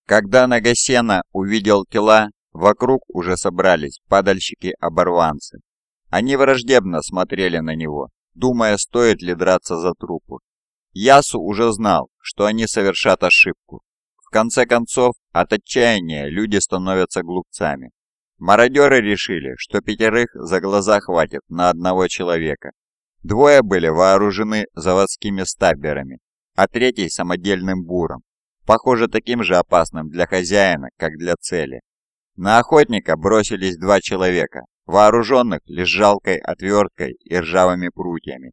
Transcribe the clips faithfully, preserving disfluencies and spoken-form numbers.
Когда Нагасена увидел тела, вокруг уже собрались падальщики-оборванцы. Они враждебно смотрели на него, думая, стоит ли драться за трупы. Ясу уже знал, что они совершат ошибку. В конце концов, от отчаяния люди становятся глупцами. Мародеры решили, что пятерых за глаза хватит на одного человека. Двое были вооружены заводскими стабберами, а третий самодельным буром, похоже, таким же опасным для хозяина, как для цели. На охотника бросились два человека, вооруженных лишь жалкой отверткой и ржавыми прутьями.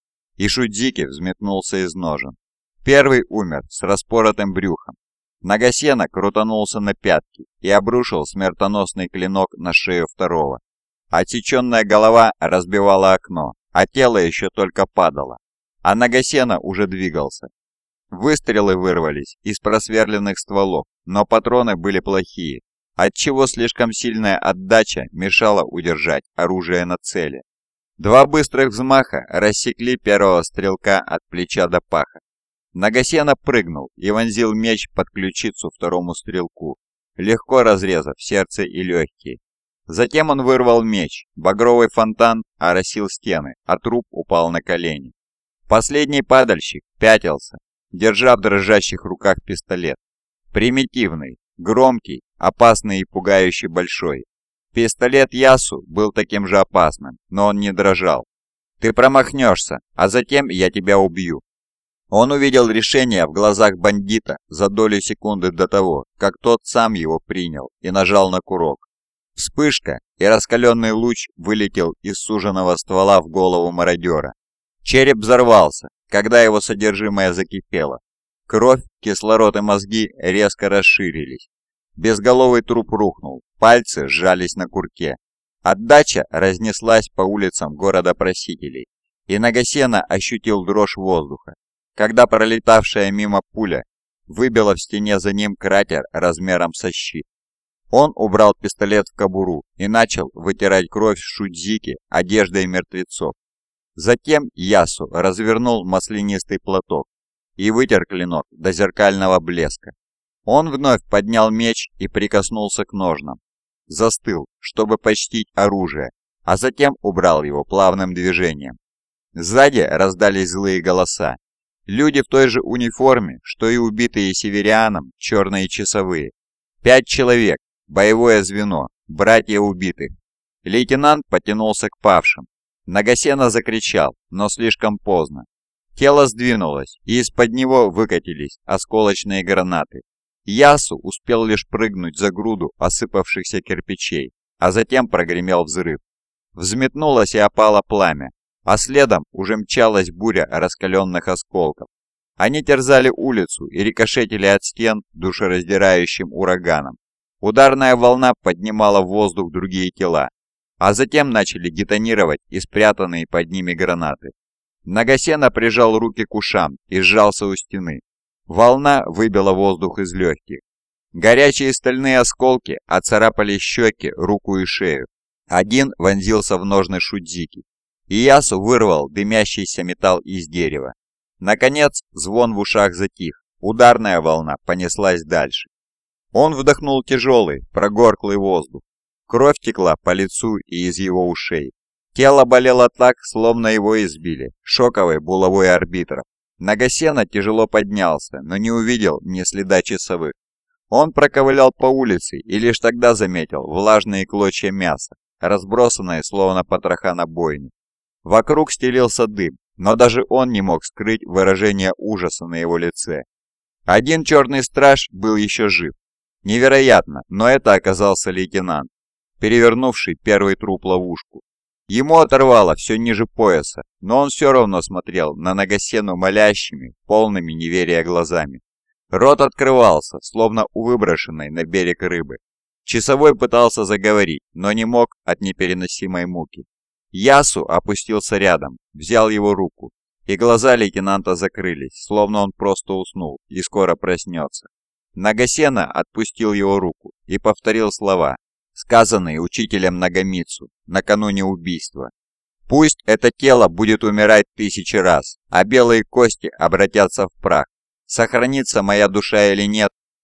И Шудзики взметнулся из ножен. Первый умер с распоротым брюхом. Нагасена крутанулся на пятки и обрушил смертоносный клинок на шею второго. Отсеченная голова разбивала окно, а тело еще только падало, а Нагасена уже двигался. Выстрелы вырвались из просверленных стволов, но патроны были плохие, отчего слишком сильная отдача мешала удержать оружие на цели. Два быстрых взмаха рассекли первого стрелка от плеча до паха. Нагасена прыгнул и вонзил меч под ключицу второму стрелку, легко разрезав сердце и легкие. Затем он вырвал меч, багровый фонтан оросил стены, а труп упал на колени. Последний падальщик пятился, держа в дрожащих руках пистолет. Примитивный, громкий, опасный и пугающий большой. Пистолет Ясу был таким же опасным, но он не дрожал. «Ты промахнешься, а затем я тебя убью». Он увидел решение в глазах бандита за долю секунды до того, как тот сам его принял и нажал на курок. Вспышка, и раскаленный луч вылетел из суженного ствола в голову мародера. Череп взорвался, когда его содержимое закипело. Кровь, кислород и мозги резко расширились. Безголовый труп рухнул, пальцы сжались на курке. Отдача разнеслась по улицам города просителей, и Нагасена ощутил дрожь воздуха, когда пролетавшая мимо пуля выбила в стене за ним кратер размером со щит. Он убрал пистолет в кобуру и начал вытирать кровь с Шудзики одеждой мертвецов. Затем Ясу развернул маслянистый платок и вытер клинок до зеркального блеска. Он вновь поднял меч и прикоснулся к ножнам. Застыл, чтобы почтить оружие, а затем убрал его плавным движением. Сзади раздались злые голоса. Люди в той же униформе, что и убитые северяном черные часовые. Пять человек, боевое звено, братья убитых. Лейтенант потянулся к павшим. Нагасена закричал, но слишком поздно. Тело сдвинулось, и из-под него выкатились осколочные гранаты. Ясу успел лишь прыгнуть за груду осыпавшихся кирпичей, а затем прогремел взрыв. Взметнулось и опало пламя, а следом уже мчалась буря раскаленных осколков. Они терзали улицу и рикошетили от стен душераздирающим ураганом. Ударная волна поднимала в воздух другие тела, а затем начали детонировать и спрятанные под ними гранаты. Нагасена прижал руки к ушам и сжался у стены. Волна выбила воздух из легких. Горячие стальные осколки оцарапали щеки, руку и шею. Один вонзился в ножны Шудзики, и Ясу вырвал дымящийся металл из дерева. Наконец, звон в ушах затих, ударная волна понеслась дальше. Он вдохнул тяжелый, прогорклый воздух. Кровь текла по лицу и из его ушей. Тело болело так, словно его избили, шоковой булавой арбитров. Нагасена тяжело поднялся, но не увидел ни следа часовых. Он проковылял по улице и лишь тогда заметил влажные клочья мяса, разбросанные словно потроха на бойне. Вокруг стелился дым, но даже он не мог скрыть выражение ужаса на его лице. Один черный страж был еще жив. Невероятно, но это оказался лейтенант, перевернувший первый труп-ловушку. Ему оторвало все ниже пояса, но он все равно смотрел на Нагасену молящими, полными неверия глазами. Рот открывался, словно у выброшенной на берег рыбы. Часовой пытался заговорить, но не мог от непереносимой муки. Ясу опустился рядом, взял его руку, и глаза лейтенанта закрылись, словно он просто уснул и скоро проснется. Нагасена отпустил его руку и повторил слова, сказанные учителем Нагамицу накануне убийства. «Пусть это тело будет умирать тысячи раз, а белые кости обратятся в прах. Сохранится моя душа или нет,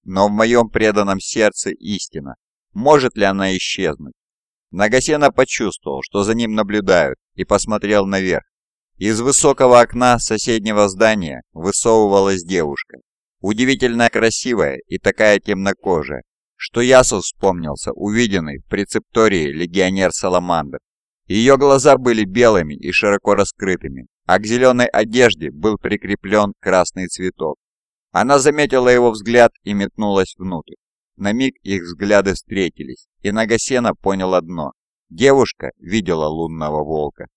но в моем преданном сердце истина. Может ли она исчезнуть? Нагасена почувствовал, что за ним наблюдают, и посмотрел наверх. Из высокого окна соседнего здания высовывалась девушка. Удивительно красивая и такая темнокожая, что Ясу вспомнился увиденный в прецептории легионер Саламандр. Ее глаза были белыми и широко раскрытыми, а к зеленой одежде был прикреплен красный цветок. Она заметила его взгляд и метнулась внутрь. На миг их взгляды встретились, и Нагасена понял одно: девушка видела лунного волка.